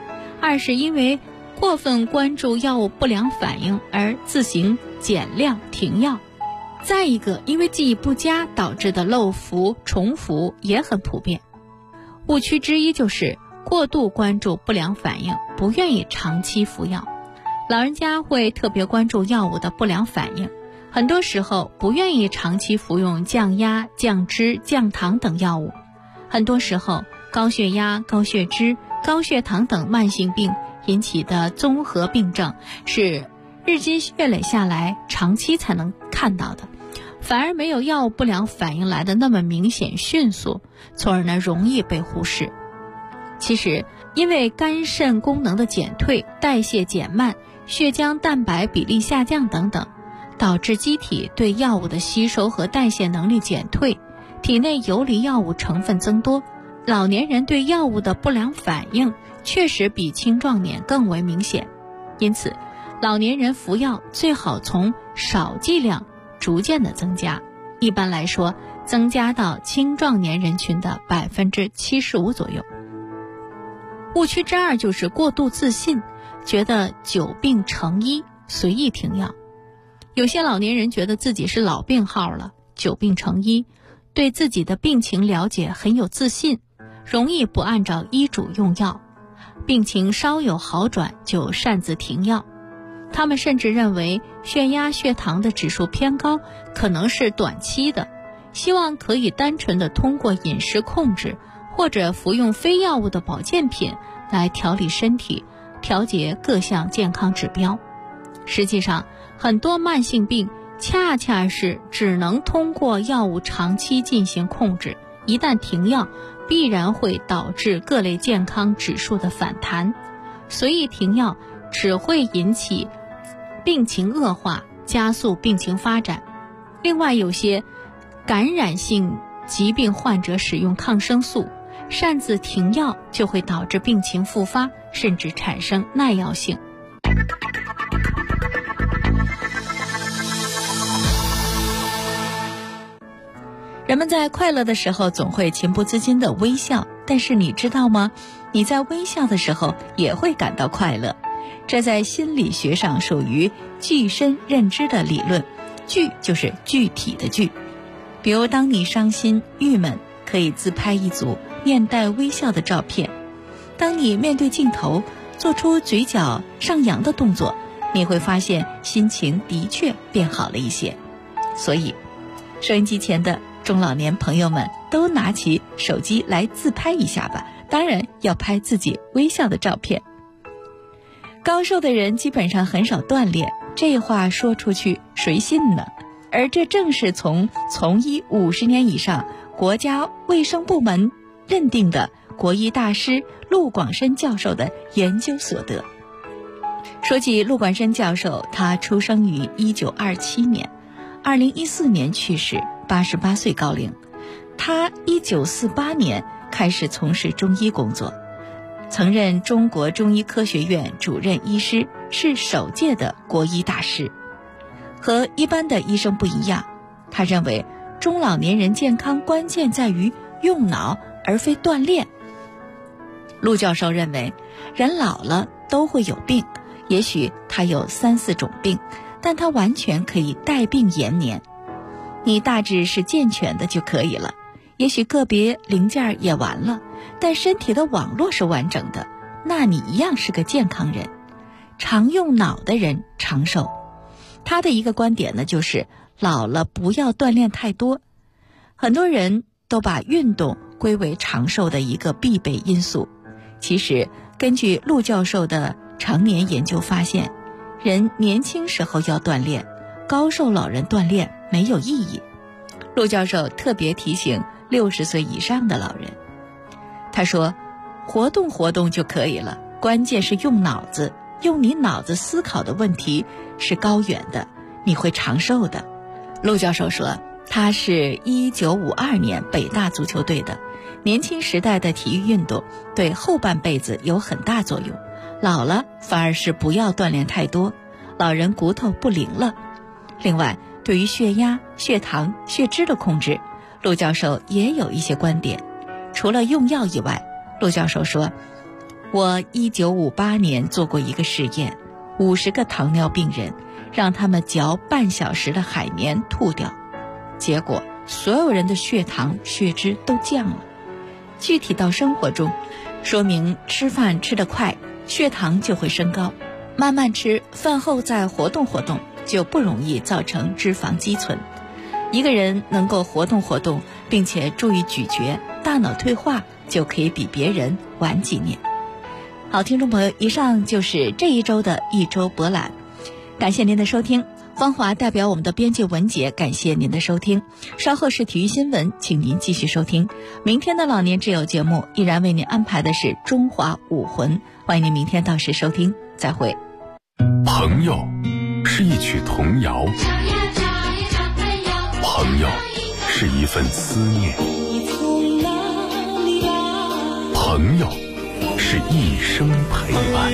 二是因为过分关注药物不良反应而自行减量停药。再一个，因为记忆不佳导致的漏服、重服也很普遍。误区之一就是过度关注不良反应，不愿意长期服药。老人家会特别关注药物的不良反应，很多时候不愿意长期服用降压、降脂、降糖等药物。很多时候高血压、高血脂、高血糖等慢性病引起的综合病症是日积月累下来长期才能看到的，反而没有药物不良反应来的那么明显迅速，从而容易被忽视。其实因为肝肾功能的减退、代谢减慢、血浆蛋白比例下降等等，导致机体对药物的吸收和代谢能力减退，体内游离药物成分增多。老年人对药物的不良反应确实比青壮年更为明显，因此老年人服药最好从少剂量逐渐的增加，一般来说增加到青壮年人群的75%左右。误区之二就是过度自信，觉得久病成医，随意停药。有些老年人觉得自己是老病号了，久病成医，对自己的病情了解很有自信，容易不按照医嘱用药，病情稍有好转就擅自停药。他们甚至认为血压、血糖的指数偏高可能是短期的，希望可以单纯的通过饮食控制或者服用非药物的保健品来调理身体，调节各项健康指标。实际上很多慢性病恰恰是只能通过药物长期进行控制，一旦停药必然会导致各类健康指数的反弹，随意停药只会引起病情恶化，加速病情发展。另外，有些感染性疾病患者使用抗生素，擅自停药就会导致病情复发，甚至产生耐药性。人们在快乐的时候总会情不自禁地微笑，但是你知道吗？你在微笑的时候也会感到快乐。这在心理学上属于具身认知的理论，具就是具体的具。比如当你伤心、郁闷，可以自拍一组面带微笑的照片。当你面对镜头做出嘴角上扬的动作，你会发现心情的确变好了一些。所以收音机前的中老年朋友们都拿起手机来自拍一下吧，当然要拍自己微笑的照片。高瘦的人基本上很少锻炼，这话说出去谁信呢？而这正是从医50年以上国家卫生部门认定的国医大师陆广深教授的研究所得。说起陆广深教授，他出生于1927年，2014年去世，88岁高龄。他1948年开始从事中医工作，曾任中国中医科学院主任医师，是首届的国医大师。和一般的医生不一样，他认为中老年人健康关键在于用脑而非锻炼。陆教授认为人老了都会有病，也许他有3-4种病，但他完全可以带病延年。你大致是健全的就可以了，也许个别零件也完了，但身体的网络是完整的，那你一样是个健康人。常用脑的人长寿。他的一个观点呢，就是老了不要锻炼太多。很多人都把运动归为长寿的一个必备因素。其实根据陆教授的常年研究发现，人年轻时候要锻炼，高寿老人锻炼没有意义。陆教授特别提醒60岁以上的老人，他说活动活动就可以了，关键是用脑子，用你脑子思考的问题是高远的，你会长寿的。陆教授说他是1952年北大足球队的，年轻时代的体育运动对后半辈子有很大作用，老了反而是不要锻炼太多，老人骨头不灵了。另外对于血压、血糖、血脂的控制，陆教授也有一些观点。除了用药以外，陆教授说我1958年做过一个实验，50个糖尿病人，让他们嚼半小时的海绵吐掉，结果所有人的血糖、血脂都降了。具体到生活中，说明吃饭吃得快，血糖就会升高。慢慢吃，饭后再活动活动，就不容易造成脂肪积存。一个人能够活动活动，并且注意咀嚼，大脑退化就可以比别人晚几年。好，听众朋友，以上就是这一周的一周博览，感谢您的收听。芳华代表我们的编辑文杰感谢您的收听，稍后是体育新闻，请您继续收听。明天的老年之友节目依然为您安排的是中华武魂，欢迎您明天到时收听，再会。 朋友是一曲童谣，朋友是一份思念，朋友是一生陪伴。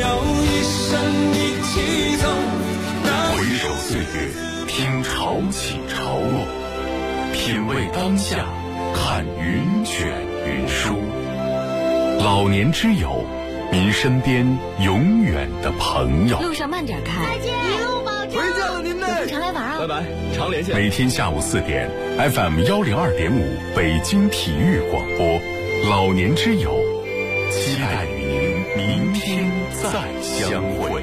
回首岁月，听潮起潮落，品味当下，看云卷云舒。老年之友，您身边永远的朋友。 路上慢点开， 再见，一路保重。 回见了您嘞， 常来玩啊！ 拜拜，常联系。 每天下午4点 ，FM 102.5北京体育广播，老年之友，期待与您明天再相会。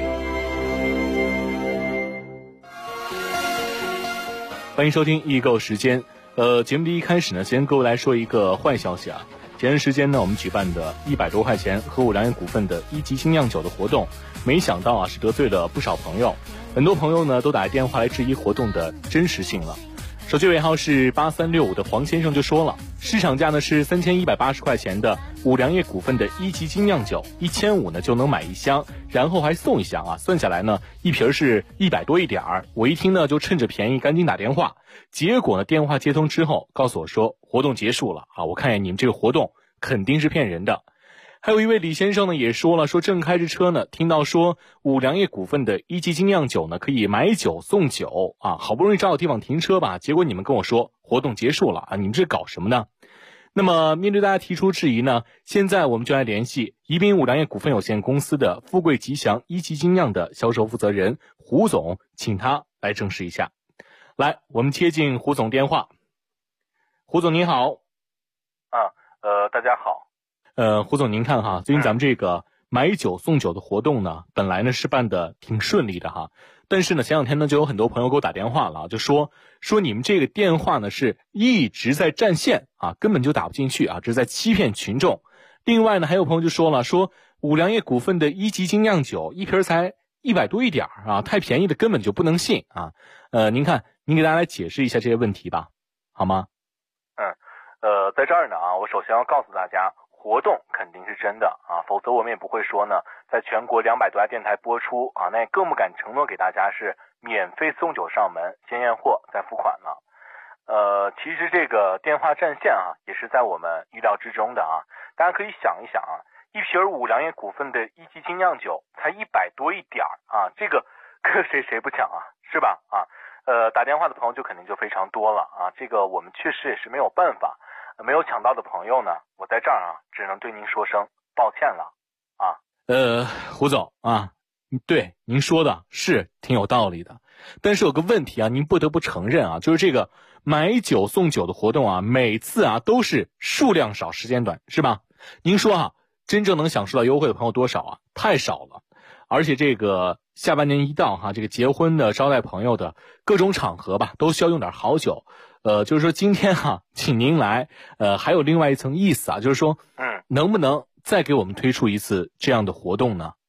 欢迎收听易购时间。节目的一开始呢，先跟各位来说一个坏消息啊。前段时间呢，我们举办的100多块钱和五粮液股份的1级精酿酒的活动，没想到啊是得罪了不少朋友，很多朋友呢都打电话来质疑活动的真实性了。手机尾号是8365的黄先生就说了，市场价呢是3180块钱的五粮液股份的1级精酿酒，1500呢就能买1箱，然后还送1箱啊，算下来呢一瓶是100多一点儿。我一听呢就趁着便宜赶紧打电话，结果呢电话接通之后告诉我说活动结束了啊，我看见你们这个活动肯定是骗人的。还有一位李先生呢也说了，说正开着车呢，听到说五粮液股份的1级精酿酒呢可以买酒送酒啊，好不容易找到地方停车吧，结果你们跟我说活动结束了啊，你们这搞什么呢？那么面对大家提出质疑呢，现在我们就来联系宜宾五粮液股份有限公司的富贵吉祥1级精酿的销售负责人胡总，请他来证实一下。来，我们接进胡总电话。胡总您好。 大家好。 胡总您看哈，最近咱们这个买酒送酒的活动呢，本来呢是办的挺顺利的哈，但是呢前两天呢就有很多朋友给我打电话了，就说你们这个电话呢是一直在占线啊，根本就打不进去啊，这是在欺骗群众。另外呢还有朋友就说了，说五粮液股份的1级精酿酒一瓶才100多一点啊，太便宜的根本就不能信啊。您看您给大家来解释一下这些问题吧，好吗？ 在这儿呢啊，我首先要告诉大家，活动肯定是真的啊，否则我们也不会说呢，在全国200多家电台播出啊，那也更不敢承诺给大家是免费送酒上门，先验货再付款了。其实这个电话占线啊，也是在我们意料之中的啊。大家可以想一想啊，一瓶五粮液股份的1级精酿酒才100多一点啊，这个可谁不抢啊，是吧？啊，打电话的朋友就肯定就非常多了啊，这个我们确实也是没有办法。没有抢到的朋友呢，我在这儿啊，只能对您说声抱歉了啊。 胡总啊，对您说的是挺有道理的，但是有个问题啊，您不得不承认啊，就是这个买酒送酒的活动啊，每次啊都是数量少时间短，是吧？您说啊，真正能享受到优惠的朋友多少啊？太少了。而且这个下半年一到哈，这个结婚的、招待朋友的各种场合吧，都需要用点好酒。就是说今天哈，请您来，还有另外一层意思啊，就是说，能不能再给我们推出一次这样的活动呢？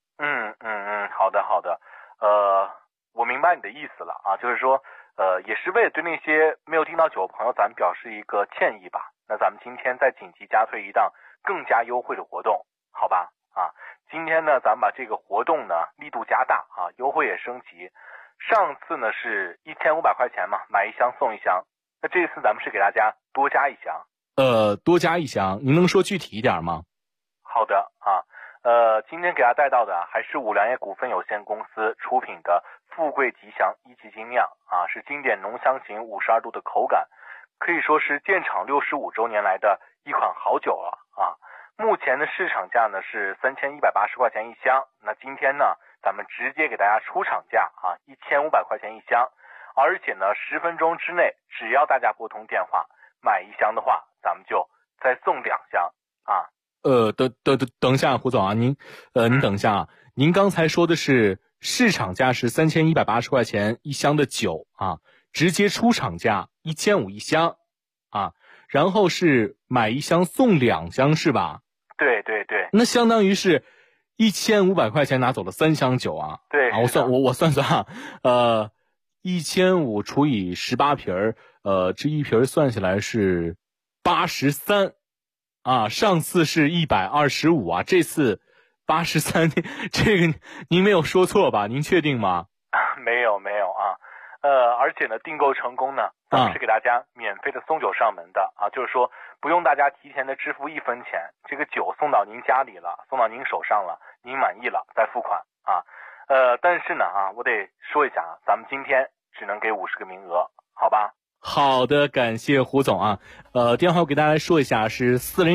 好的，我明白你的意思了啊，就是说，也是为了对那些没有订到酒的朋友，咱们表示一个歉意吧。那咱们今天再紧急加推一档更加优惠的活动，好吧？啊，今天呢，咱们把这个活动呢力度加大啊，优惠也升级。上次呢是1500块钱嘛，买1箱送1箱。那这次咱们是给大家多加1箱。 多加1箱，您能说具体一点吗？ 好的啊，今天给大家带到的还是五粮液股份有限公司出品的富贵吉祥1级精酿啊，是经典浓香型52度的口感，可以说是建厂65周年来的一款好酒了啊。 目前的市场价呢是3180块钱一箱，那今天呢咱们直接给大家出厂价啊，1500块钱一箱，而且呢10分钟之内，只要大家拨通电话买一箱的话，咱们就再送2箱啊。 等一下，胡总啊，您等一下啊，您刚才说的是市场价是3180块钱一箱的酒啊，直接出厂价1500一箱啊，然后是买一箱送2箱是吧？ 对对对， 那相当于是1500块钱拿走了3箱酒啊。 对啊，我算算啊，1500除以18瓶这一瓶算下来是83啊，上次是125啊，这次83，这个您没有说错吧？您确定吗？ 没有啊，而且呢，订购成功呢，咱们是给大家免费的送酒上门的啊，就是说不用大家提前的支付1分钱，这个酒送到您家里了，送到您手上了，您满意了再付款啊。但是呢啊，我得说一下啊，咱们今天只能给50个名额，好吧？ 好的，感谢胡总啊。电话我给大家来说一下，是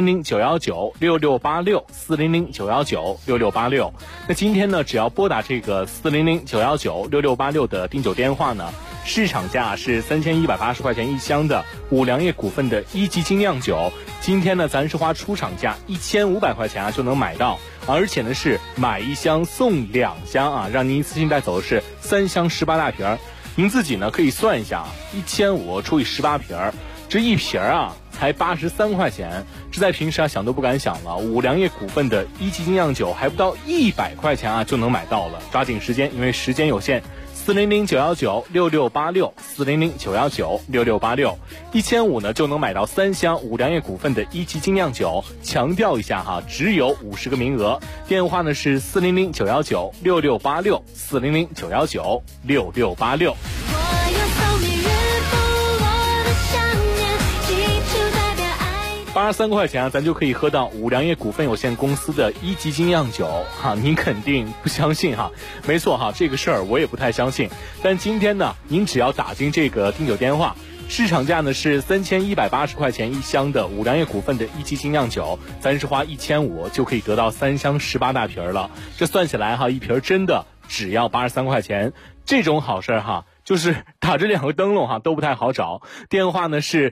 400-919-6686，400-919-6686。那今天呢，只要拨打这个400-919-6686的订酒电话呢，市场价是3180块钱一箱的五粮液股份的1级精酿酒，今天呢，咱是花出厂价1500块钱啊就能买到，而且呢是买一箱送2箱啊，让您一次性带走的是3箱18大瓶。您自己呢可以算一下，1500除以18瓶，这一瓶啊才83块钱，这在平时啊想都不敢想了。五粮液股份的1级精酿酒还不到100块钱啊就能买到了，抓紧时间，因为时间有限。400-919-6686，400-919-6686，1500呢就能买到3箱五粮液股份的1级精酿酒。强调一下哈，只有50个名额。电话呢是400-919-6686，400-919-6686。83块钱啊，咱就可以喝到五粮液股份有限公司的1级精酿酒哈，您肯定不相信哈？没错哈，这个事儿我也不太相信。但今天呢，您只要打进这个订酒电话，市场价呢是3180块钱一箱的五粮液股份的1级精酿酒，咱是花1500就可以得到3箱18大瓶了。这算起来哈，一瓶真的只要83块钱，这种好事哈。就是打这2个灯笼哈都不太好找，电话呢是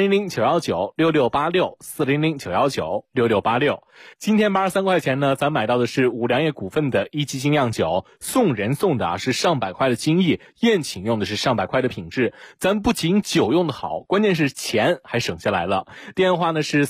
400-919-6686，400-919-6686。今天83块钱呢，咱买到的是五粮液股份的1级精酿酒，送人送的是上百块的精益，宴请用的是上百块的品质，咱不仅酒用的好，关键是钱还省下来了。电话呢是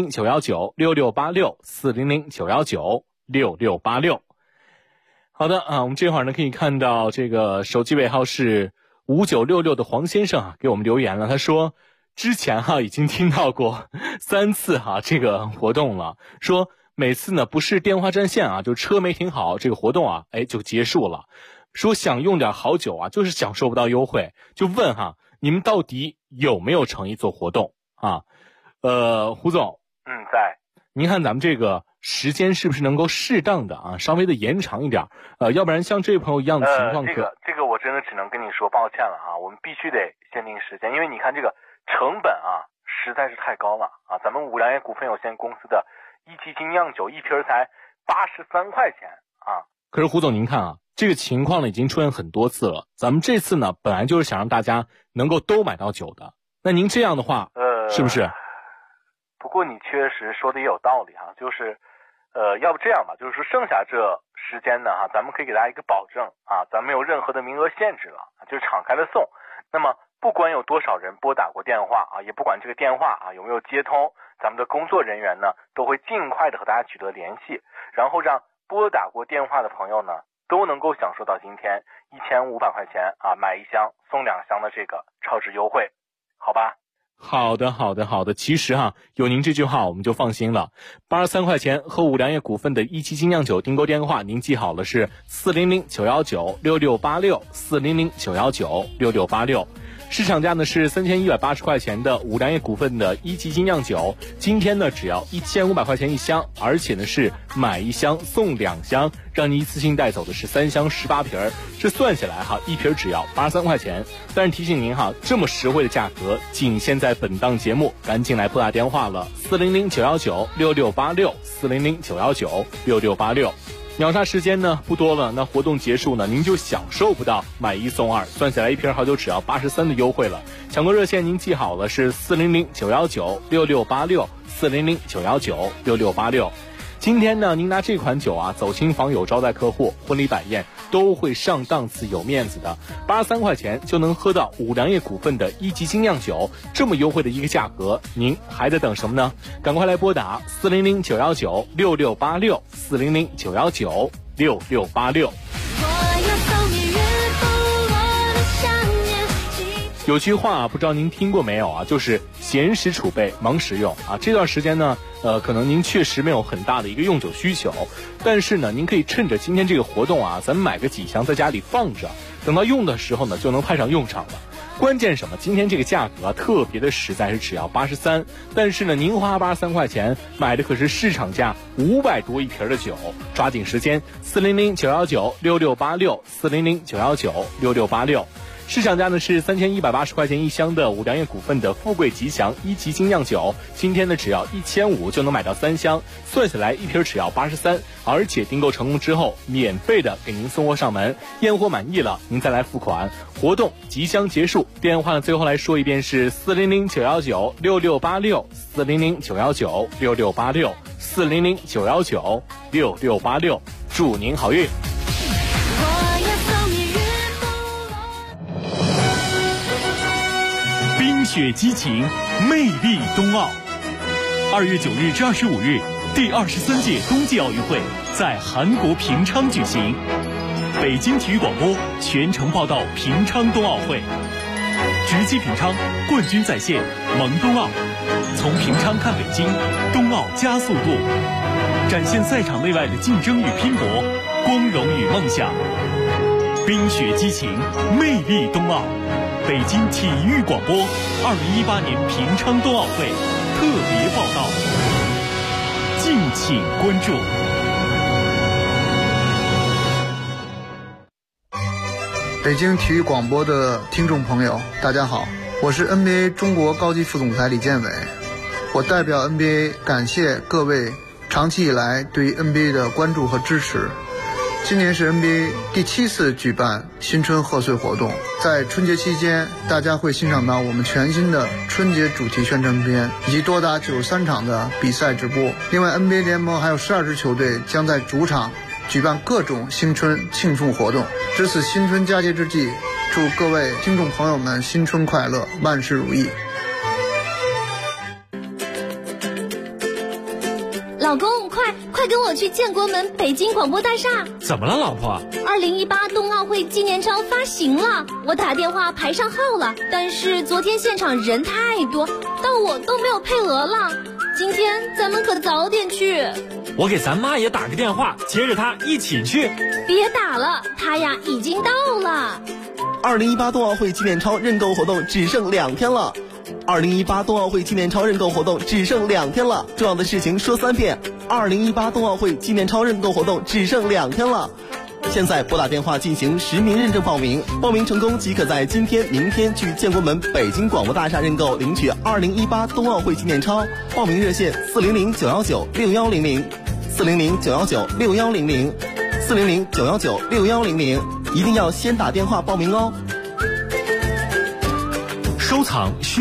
400-919-6686，400-919-6686。好的啊，我们这会儿呢可以看到这个手机尾号是5966的黄先生啊给我们留言了，他说之前已经听到过3次这个活动了，说每次呢不是电话占线就车没停好，这个活动就结束了，说想用点好酒就是享受不到优惠，就问你们到底有没有诚意做活动胡总在， 您看咱们这个时间是不是能够适当的稍微的延长一点，要不然像这位朋友一样的情况这个我真的只能跟你说抱歉了我们必须得限定时间，因为你看这个成本实在是太高了咱们五粮液股份有限公司的1级精酿酒一瓶才83块钱可是胡总您看这个情况呢已经出现很多次了，咱们这次呢本来就是想让大家能够都买到酒的，那您这样的话是不是？ 不过你确实说的也有道理就是要不这样吧，就是说剩下这时间呢咱们可以给大家一个保证咱们没有任何的名额限制了，就是敞开的送。那么不管有多少人拨打过电话也不管这个电话有没有接通，咱们的工作人员呢都会尽快的和大家取得联系，然后让拨打过电话的朋友呢都能够享受到今天1500块钱买1箱送2箱的这个超值优惠，好吧？ 好的，其实有您这句话我们就放心了。83块钱和五粮液股份的1级精酿酒订购电话您记好了，是400-919-6686，400-919-6686。 市场价呢是3180块钱的五粮液股份的一级精酿酒，今天呢只要1500块钱一箱，而且呢是买1箱送2箱，让你一次性带走的是3箱18瓶，这算下来哈，一瓶只要83块钱。但是提醒您哈，这么实惠的价格仅限在本档节目，赶紧来拨打电话了，400-919-6686，400-919-6686。秒杀时间呢不多了，那活动结束呢，您就享受不到买1送2，算下来一瓶好酒只要83的优惠了。抢购热线您记好了，是400-919-6686，400-919-6686。今天呢，您拿这款酒啊走亲访友、招待客户、婚礼摆宴都会上档次、有面子的。83块钱就能喝到五粮液股份的一级精酿酒，这么优惠的一个价格，您还在等什么呢？赶快来拨打400-919-6686，400-919-6686。有句话不知道您听过没有啊，就是闲时储备，忙时用啊。这段时间呢，可能您确实没有很大的一个用酒需求，但是呢，您可以趁着今天这个活动啊，咱买个几箱在家里放着，等到用的时候呢，就能派上用场了。关键什么？今天这个价格啊，特别的实在，是只要83，但是呢，您花83块钱买的可是市场价500多一瓶的酒，抓紧时间，400-919-6686，400-919-6686。市场价呢是3180块钱一箱的五粮液股份的富贵吉祥一级精酿酒，今天呢只要1500就能买到3箱，算下来一瓶只要83，而且订购成功之后免费的给您送货上门，验货满意了您再来付款。活动即将结束，电话呢最后来说一遍是400-919-6686，400-919-6686，400-919-6686，祝您好运。 冰雪激情，魅力冬奥。2月9日至25日，第23届冬季奥运会在韩国平昌举行。北京体育广播全程报道平昌冬奥会，直击平昌，冠军在线，萌冬奥。从平昌看北京，冬奥加速度，展现赛场内外的竞争与拼搏，光荣与梦想。冰雪激情，魅力冬奥。北京体育广播2018年平昌冬奥会特别报道，敬请关注。 北京体育广播的听众朋友，大家好，我是 NBA 中国高级副总裁李建伟，我代表 NBA 感谢各位长期以来对 NBA 的关注和支持。今年是 NBA 第7次举办新春贺岁活动，在春节期间，大家会欣赏到我们全新的春节主题宣传片，以及多达93场的比赛直播。另外 NBA 联盟还有12支球队将在主场举办各种新春庆祝活动。值此新春佳节之际，祝各位听众朋友们新春快乐，万事如意。 老公，快跟我去建国门北京广播大厦！ 怎么了，老婆 ？2018冬奥会纪念钞发行了，我打电话排上号了，但是昨天现场人太多，到我都没有配额了。今天咱们可早点去。 我给咱妈也打个电话，接着她一起去。 别打了，她呀已经到了。 2018冬奥会纪念钞认购活动只剩2天了。2018冬奥会纪念钞认购活动只剩2天了，重要的事情说3遍。2018冬奥会纪念钞认购活动只剩2天了，现在拨打电话进行实名认证报名，报名成功即可在今天、明天去建国门北京广播大厦认购领取2018冬奥会纪念钞。报名热线400-919-6100，400-919-6100，400-919-6100，一定要先打电话报名哦。 收藏